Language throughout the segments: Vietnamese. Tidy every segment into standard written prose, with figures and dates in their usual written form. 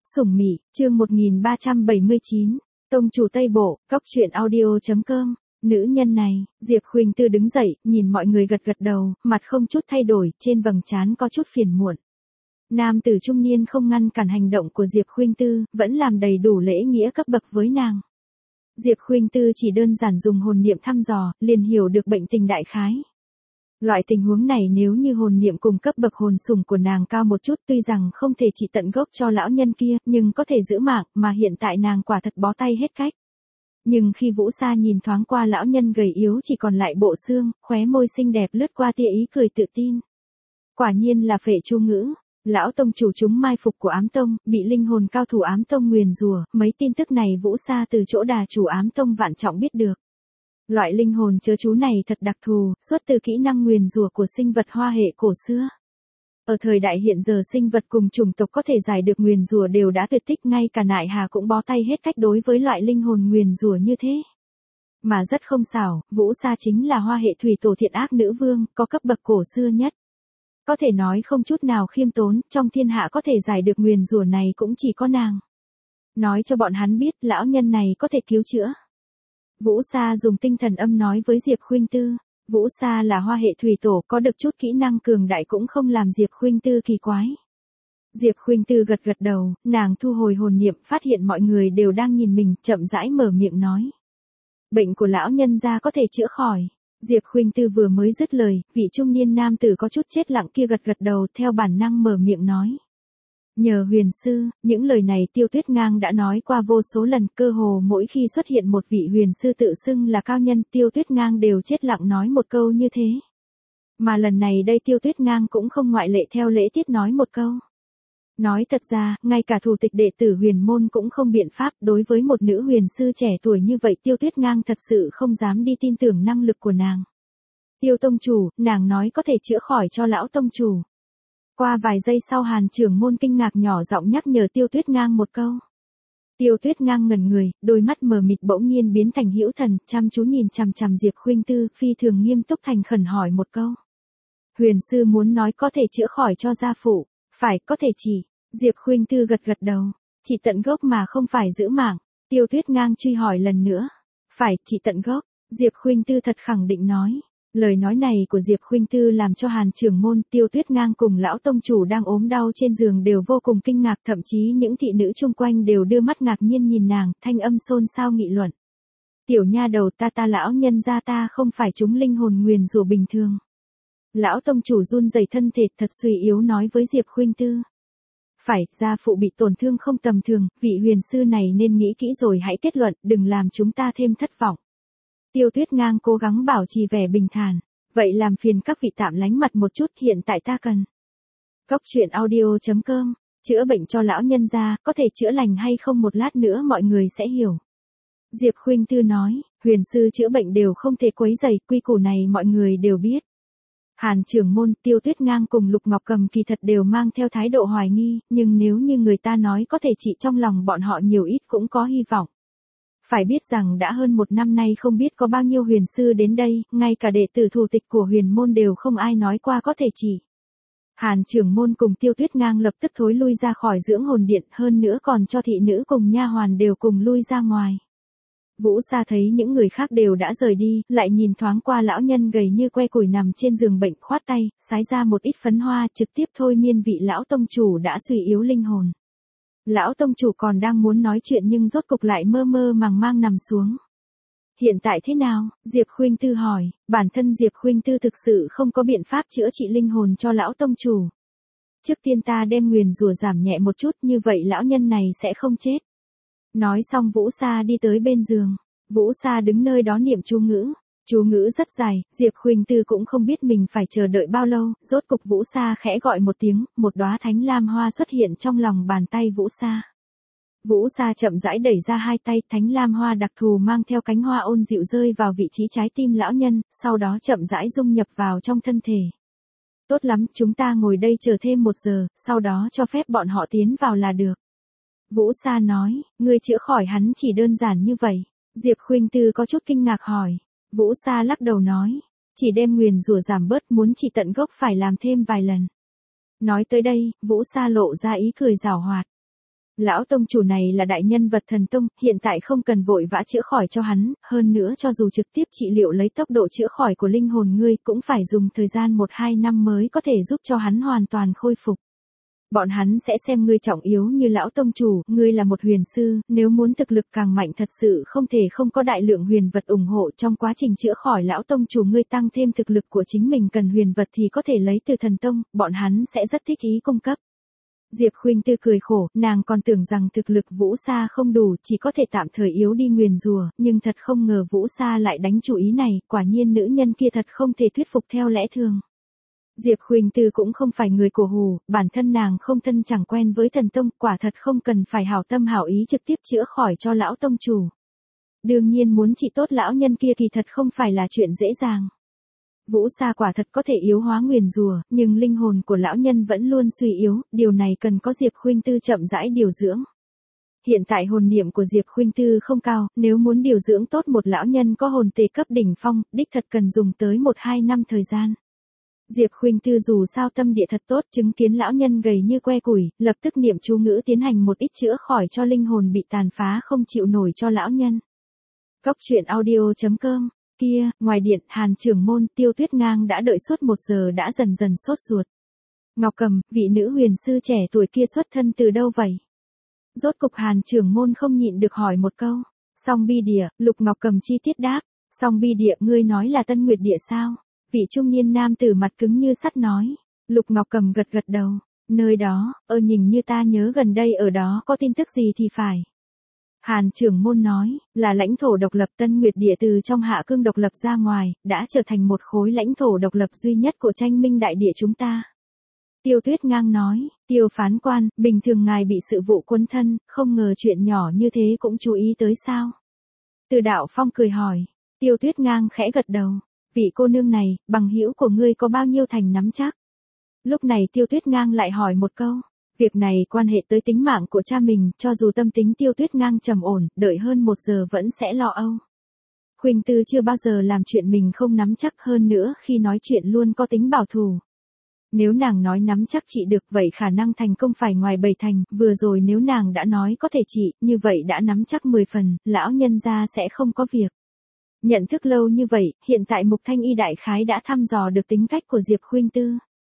Sủng Mị, chương 1379, Tông chủ Tây Bộ, Cóc truyện audio.com. Nữ nhân này, Diệp Khuynh Tư đứng dậy, nhìn mọi người gật gật đầu, mặt không chút thay đổi, trên vầng trán có chút phiền muộn. Nam tử trung niên không ngăn cản hành động của Diệp Khuynh Tư, vẫn làm đầy đủ lễ nghĩa cấp bậc với nàng. Diệp Khuynh Tư chỉ đơn giản dùng hồn niệm thăm dò, liền hiểu được bệnh tình đại khái. Loại tình huống này nếu như hồn niệm cùng cấp bậc hồn sủng của nàng cao một chút, tuy rằng không thể trị tận gốc cho lão nhân kia, nhưng có thể giữ mạng, mà hiện tại nàng quả thật bó tay hết cách. Nhưng khi Vũ Sa nhìn thoáng qua lão nhân gầy yếu chỉ còn lại bộ xương, khóe môi xinh đẹp lướt qua tia ý cười tự tin. Quả nhiên là Phệ Chu Ngữ, lão tông chủ chúng mai phục của Ám Tông, bị linh hồn cao thủ Ám Tông nguyền rủa, mấy tin tức này Vũ Sa từ chỗ đà chủ Ám Tông Vạn Trọng biết được. Loại linh hồn chớ chú này thật đặc thù, xuất từ kỹ năng nguyền rủa của sinh vật hoa hệ cổ xưa. Ở thời đại hiện giờ sinh vật cùng chủng tộc có thể giải được nguyền rủa đều đã tuyệt tích, ngay cả Nại Hà cũng bó tay hết cách đối với loại linh hồn nguyền rủa như thế. Mà rất không xảo, Vũ Sa chính là hoa hệ thủy tổ thiện ác nữ vương, có cấp bậc cổ xưa nhất. Có thể nói không chút nào khiêm tốn, trong thiên hạ có thể giải được nguyền rủa này cũng chỉ có nàng. Nói cho bọn hắn biết lão nhân này có thể cứu chữa. Vũ Sa dùng tinh thần âm nói với Diệp Khuynh Tư. Vũ Sa là hoa hệ thủy tổ, có được chút kỹ năng cường đại cũng không làm Diệp Khuynh Tư kỳ quái. Diệp Khuynh Tư gật gật đầu, nàng thu hồi hồn niệm, phát hiện mọi người đều đang nhìn mình, chậm rãi mở miệng nói. Bệnh của lão nhân gia có thể chữa khỏi. Diệp Khuynh Tư vừa mới dứt lời, vị trung niên nam tử có chút chết lặng kia gật gật đầu, theo bản năng mở miệng nói. Nhờ huyền sư, những lời này Tiêu Tuyết Ngang đã nói qua vô số lần, cơ hồ mỗi khi xuất hiện một vị huyền sư tự xưng là cao nhân, Tiêu Tuyết Ngang đều chết lặng nói một câu như thế. Mà lần này đây Tiêu Tuyết Ngang cũng không ngoại lệ, theo lễ tiết nói một câu. Nói thật ra, ngay cả thủ tịch đệ tử huyền môn cũng không biện pháp, đối với một nữ huyền sư trẻ tuổi như vậy Tiêu Tuyết Ngang thật sự không dám đi tin tưởng năng lực của nàng. Tiêu tông chủ, nàng nói có thể chữa khỏi cho lão tông chủ. Qua vài giây sau Hàn trưởng môn kinh ngạc nhỏ giọng nhắc nhở Tiêu Tuyết Ngang một câu. Tiêu Tuyết Ngang ngẩn người, đôi mắt mờ mịt bỗng nhiên biến thành hữu thần, chăm chú nhìn chằm chằm Diệp Khuynh Tư, phi thường nghiêm túc thành khẩn hỏi một câu. Huyền sư muốn nói có thể chữa khỏi cho gia phụ, phải, có thể chỉ. Diệp Khuynh Tư gật gật đầu, chỉ tận gốc mà không phải giữ mạng. Tiêu Tuyết Ngang truy hỏi lần nữa. Phải, chỉ tận gốc. Diệp Khuynh Tư thật khẳng định nói. Lời nói này của Diệp Khuynh Tư làm cho Hàn trưởng môn, Tiêu Tuyết Ngang cùng lão tông chủ đang ốm đau trên giường đều vô cùng kinh ngạc, thậm chí những thị nữ chung quanh đều đưa mắt ngạc nhiên nhìn nàng, thanh âm xôn xao nghị luận. Tiểu nha đầu ta lão nhân gia ta không phải chúng linh hồn nguyền rủa bình thường. Lão tông chủ run rẩy thân thể thật suy yếu nói với Diệp Khuynh Tư. Phải, gia phụ bị tổn thương không tầm thường, vị huyền sư này nên nghĩ kỹ rồi hãy kết luận, đừng làm chúng ta thêm thất vọng. Tiêu Tuyết Ngang cố gắng bảo trì vẻ bình thản. Vậy làm phiền các vị tạm lánh mặt một chút, hiện tại ta cần. Cóc truyện audio.com, chữa bệnh cho lão nhân gia, có thể chữa lành hay không một lát nữa mọi người sẽ hiểu. Diệp Khuynh Tư nói, huyền sư chữa bệnh đều không thể quấy rầy, quy củ này mọi người đều biết. Hàn trưởng môn, Tiêu Tuyết Ngang cùng Lục Ngọc Cầm kỳ thật đều mang theo thái độ hoài nghi, nhưng nếu như người ta nói có thể trị, trong lòng bọn họ nhiều ít cũng có hy vọng. Phải biết rằng đã hơn một năm nay không biết có bao nhiêu huyền sư đến đây, ngay cả đệ tử thủ tịch của huyền môn đều không ai nói qua có thể chỉ. Hàn trưởng môn cùng Tiêu Tuyết Ngang lập tức thối lui ra khỏi dưỡng hồn điện, hơn nữa còn cho thị nữ cùng nha hoàn đều cùng lui ra ngoài. Vũ Sa thấy những người khác đều đã rời đi, lại nhìn thoáng qua lão nhân gầy như que củi nằm trên giường bệnh, khoát tay, sái ra một ít phấn hoa, trực tiếp thôi miên vị lão tông chủ đã suy yếu linh hồn. Lão tông chủ còn đang muốn nói chuyện nhưng rốt cục lại mơ mơ màng màng nằm xuống. Hiện tại thế nào? Diệp Khuynh Tư hỏi, bản thân Diệp Khuynh Tư thực sự không có biện pháp chữa trị linh hồn cho lão tông chủ. Trước tiên ta đem nguyền rủa giảm nhẹ một chút, như vậy lão nhân này sẽ không chết. Nói xong Vũ Sa đi tới bên giường. Vũ Sa đứng nơi đó niệm chú ngữ. Chú ngữ rất dài, Diệp Khuynh Tư cũng không biết mình phải chờ đợi bao lâu, rốt cục Vũ Sa khẽ gọi một tiếng, một đóa thánh lam hoa xuất hiện trong lòng bàn tay Vũ Sa. Vũ Sa chậm rãi đẩy ra hai tay, thánh lam hoa đặc thù mang theo cánh hoa ôn dịu rơi vào vị trí trái tim lão nhân, sau đó chậm rãi dung nhập vào trong thân thể. Tốt lắm, chúng ta ngồi đây chờ thêm 1 giờ, sau đó cho phép bọn họ tiến vào là được. Vũ Sa nói, ngươi chữa khỏi hắn chỉ đơn giản như vậy. Diệp Khuynh Tư có chút kinh ngạc hỏi. Vũ Sa lắc đầu nói, chỉ đem nguyền rủa giảm bớt, muốn trị tận gốc phải làm thêm vài lần. Nói tới đây, Vũ Sa lộ ra ý cười giảo hoạt. Lão tông chủ này là đại nhân vật thần tông, hiện tại không cần vội vã chữa khỏi cho hắn, hơn nữa cho dù trực tiếp trị liệu lấy tốc độ chữa khỏi của linh hồn ngươi cũng phải dùng thời gian 1-2 năm mới có thể giúp cho hắn hoàn toàn khôi phục. Bọn hắn sẽ xem ngươi trọng yếu như lão tông chủ, ngươi là một huyền sư, nếu muốn thực lực càng mạnh thật sự không thể không có đại lượng huyền vật ủng hộ trong quá trình chữa khỏi lão tông chủ ngươi tăng thêm thực lực của chính mình cần huyền vật thì có thể lấy từ thần tông, bọn hắn sẽ rất thích ý cung cấp. Diệp Khuynh Tư cười khổ, nàng còn tưởng rằng thực lực Vũ Sa không đủ, chỉ có thể tạm thời yếu đi nguyền rủa, nhưng thật không ngờ Vũ Sa lại đánh chủ ý này, quả nhiên nữ nhân kia thật không thể thuyết phục theo lẽ thường. Diệp Khuynh Tư cũng không phải người cổ hủ, bản thân nàng không thân chẳng quen với thần tông, quả thật không cần phải hảo tâm hảo ý trực tiếp chữa khỏi cho lão tông chủ. Đương nhiên muốn trị tốt lão nhân kia kỳ thật không phải là chuyện dễ dàng. Vũ Sa quả thật có thể yếu hóa nguyền rủa, nhưng linh hồn của lão nhân vẫn luôn suy yếu, điều này cần có Diệp Khuynh Tư chậm rãi điều dưỡng. Hiện tại hồn niệm của Diệp Khuynh Tư không cao, nếu muốn điều dưỡng tốt một lão nhân có hồn tề cấp đỉnh phong, đích thật cần dùng tới 1-2 năm thời gian. Diệp Khuynh Tư dù sao tâm địa thật tốt, chứng kiến lão nhân gầy như que củi, lập tức niệm chú ngữ tiến hành một ít chữa khỏi cho linh hồn bị tàn phá không chịu nổi cho lão nhân. Cốc truyện audio.com. Kia, ngoài điện, Hàn trưởng môn, Tiêu Tuyết Ngang đã đợi suốt 1 giờ đã dần dần sốt ruột. Ngọc Cầm, vị nữ huyền sư trẻ tuổi kia xuất thân từ đâu vậy? Rốt cục Hàn trưởng môn không nhịn được hỏi một câu. Song Bi Địa, Lục Ngọc Cầm chi tiết đáp. Song Bi Địa, ngươi nói là Tân Nguyệt Địa sao? Vị trung niên nam tử mặt cứng như sắt nói. Lục Ngọc Cầm gật gật đầu. Nơi đó, nhìn như ta nhớ gần đây ở đó có tin tức gì thì phải. Hàn trưởng môn nói, là lãnh thổ độc lập Tân Nguyệt Địa từ trong Hạ Cương độc lập ra ngoài, đã trở thành một khối lãnh thổ độc lập duy nhất của Tranh Minh đại địa chúng ta. Tiêu Tuyết Ngang nói, Tiêu phán quan, bình thường ngài bị sự vụ quấn thân, không ngờ chuyện nhỏ như thế cũng chú ý tới sao? Từ Đạo Phong cười hỏi, Tiêu Tuyết Ngang khẽ gật đầu, vị cô nương này, bằng hữu của ngươi có bao nhiêu thành nắm chắc? Lúc này Tiêu Tuyết Ngang lại hỏi một câu. Việc này quan hệ tới tính mạng của cha mình, cho dù tâm tính Tiêu Tuyết Ngang trầm ổn, đợi hơn 1 giờ vẫn sẽ lo âu. Khuynh Tư chưa bao giờ làm chuyện mình không nắm chắc, hơn nữa khi nói chuyện luôn có tính bảo thủ. Nếu nàng nói nắm chắc trị được vậy khả năng thành công phải ngoài 7 thành, vừa rồi nếu nàng đã nói có thể trị, như vậy đã nắm chắc 10 phần, lão nhân gia sẽ không có việc. Nhận thức lâu như vậy, hiện tại Mục Thanh Y đại khái đã thăm dò được tính cách của Diệp Khuynh Tư.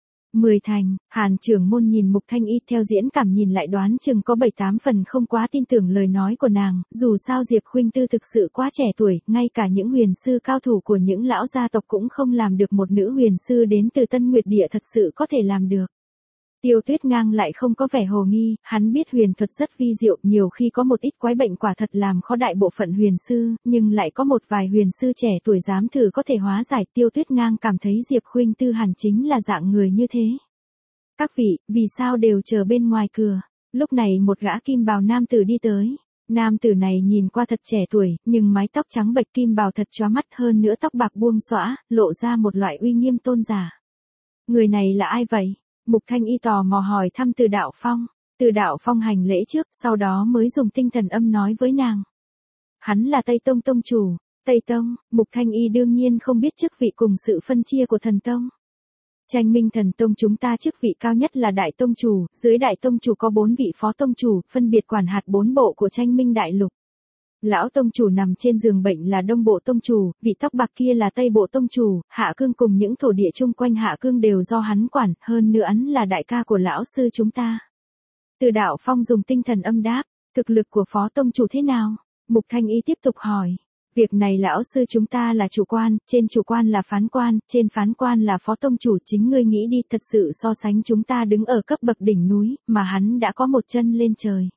10 thành, Hàn trưởng môn nhìn Mục Thanh Y theo diễn cảm nhìn lại đoán chừng có 7-8 phần không quá tin tưởng lời nói của nàng, dù sao Diệp Khuynh Tư thực sự quá trẻ tuổi, ngay cả những huyền sư cao thủ của những lão gia tộc cũng không làm được một nữ huyền sư đến từ Tân Nguyệt Địa thật sự có thể làm được. Tiêu Tuyết Ngang lại không có vẻ hồ nghi, hắn biết huyền thuật rất vi diệu, nhiều khi có một ít quái bệnh quả thật làm khó đại bộ phận huyền sư, nhưng lại có một vài huyền sư trẻ tuổi dám thử có thể hóa giải. Tiêu Tuyết Ngang cảm thấy Diệp Khuynh Tư hẳn chính là dạng người như thế. Các vị, vì sao đều chờ bên ngoài cửa? Lúc này một gã kim bào nam tử đi tới. Nam tử này nhìn qua thật trẻ tuổi, nhưng mái tóc trắng bệch kim bào thật chóa mắt, hơn nữa tóc bạc buông xõa, lộ ra một loại uy nghiêm tôn giả. Người này là ai vậy? Mục Thanh Y tò mò hỏi thăm Từ Đạo Phong. Từ Đạo Phong hành lễ trước, sau đó mới dùng tinh thần âm nói với nàng. Hắn là Tây Tông tông chủ. Tây Tông, Mục Thanh Y đương nhiên không biết chức vị cùng sự phân chia của thần tông. Tranh Minh thần tông chúng ta chức vị cao nhất là đại tông chủ, dưới đại tông chủ có 4 vị phó tông chủ, phân biệt quản hạt 4 bộ của Tranh Minh đại lục. Lão tông chủ nằm trên giường bệnh là Đông Bộ tông chủ, vị tóc bạc kia là Tây Bộ tông chủ, Hạ Cương cùng những thổ địa chung quanh Hạ Cương đều do hắn quản, hơn nữa hắn là đại ca của lão sư chúng ta. Từ Đạo Phong dùng tinh thần âm đáp, thực lực của phó tông chủ thế nào? Mục Thanh Y tiếp tục hỏi. Việc này lão sư chúng ta là chủ quan, trên chủ quan là phán quan, trên phán quan là phó tông chủ, chính ngươi nghĩ đi, thật sự so sánh chúng ta đứng ở cấp bậc đỉnh núi, mà hắn đã có một chân lên trời.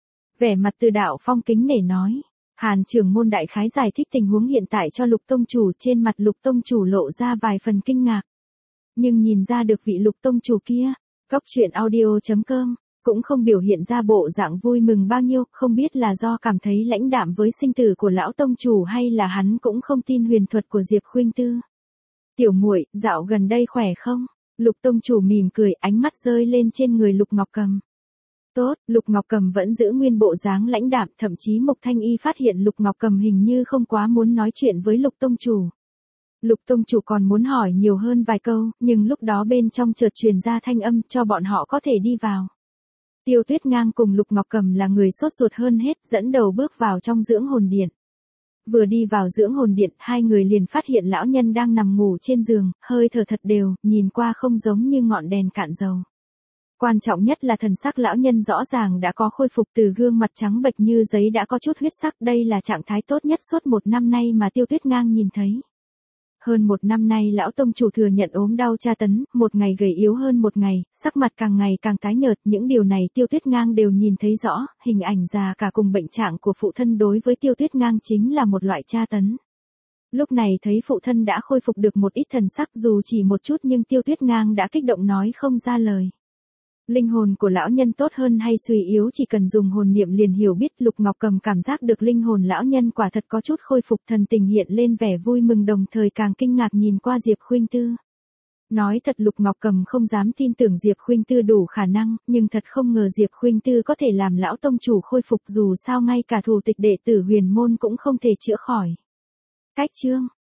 Vẻ mặt Từ Đạo Phong kính nể nói. Hàn trưởng môn đại khái giải thích tình huống hiện tại cho Lục tông chủ, trên mặt Lục tông chủ lộ ra vài phần kinh ngạc. Nhưng nhìn ra được vị Lục tông chủ kia, Cốc truyện audio.com, cũng không biểu hiện ra bộ dạng vui mừng bao nhiêu, không biết là do cảm thấy lãnh đạm với sinh tử của lão tông chủ hay là hắn cũng không tin huyền thuật của Diệp Khuynh Tư. Tiểu muội, dạo gần đây khỏe không? Lục tông chủ mỉm cười, ánh mắt rơi lên trên người Lục Ngọc Cầm. Tốt, Lục Ngọc Cầm vẫn giữ nguyên bộ dáng lãnh đạm, thậm chí Mục Thanh Y phát hiện Lục Ngọc Cầm hình như không quá muốn nói chuyện với Lục tông chủ. Lục tông chủ còn muốn hỏi nhiều hơn vài câu, nhưng lúc đó bên trong chợt truyền ra thanh âm cho bọn họ có thể đi vào. Tiêu Tuyết Ngang cùng Lục Ngọc Cầm là người sốt ruột hơn hết, dẫn đầu bước vào trong dưỡng hồn điện. Vừa đi vào dưỡng hồn điện, hai người liền phát hiện lão nhân đang nằm ngủ trên giường, hơi thở thật đều, nhìn qua không giống như ngọn đèn cạn dầu. Quan trọng nhất là thần sắc lão nhân rõ ràng đã có khôi phục, từ gương mặt trắng bệch như giấy đã có chút huyết sắc, đây là trạng thái tốt nhất suốt 1 năm nay mà Tiêu Tuyết Ngang nhìn thấy. Hơn 1 năm nay lão tông chủ thừa nhận ốm đau tra tấn, một ngày gầy yếu hơn một ngày, sắc mặt càng ngày càng tái nhợt, những điều này Tiêu Tuyết Ngang đều nhìn thấy rõ, hình ảnh già cả cùng bệnh trạng của phụ thân đối với Tiêu Tuyết Ngang chính là một loại tra tấn. Lúc này thấy phụ thân đã khôi phục được một ít thần sắc, dù chỉ một chút, nhưng Tiêu Tuyết Ngang đã kích động nói không ra lời. Linh hồn của lão nhân tốt hơn hay suy yếu chỉ cần dùng hồn niệm liền hiểu biết. Lục Ngọc Cầm cảm giác được linh hồn lão nhân quả thật có chút khôi phục, thần tình hiện lên vẻ vui mừng, đồng thời càng kinh ngạc nhìn qua Diệp Khuynh Tư. Nói thật Lục Ngọc Cầm không dám tin tưởng Diệp Khuynh Tư đủ khả năng, nhưng thật không ngờ Diệp Khuynh Tư có thể làm lão tông chủ khôi phục, dù sao ngay cả thủ tịch đệ tử Huyền môn cũng không thể chữa khỏi. Cách chương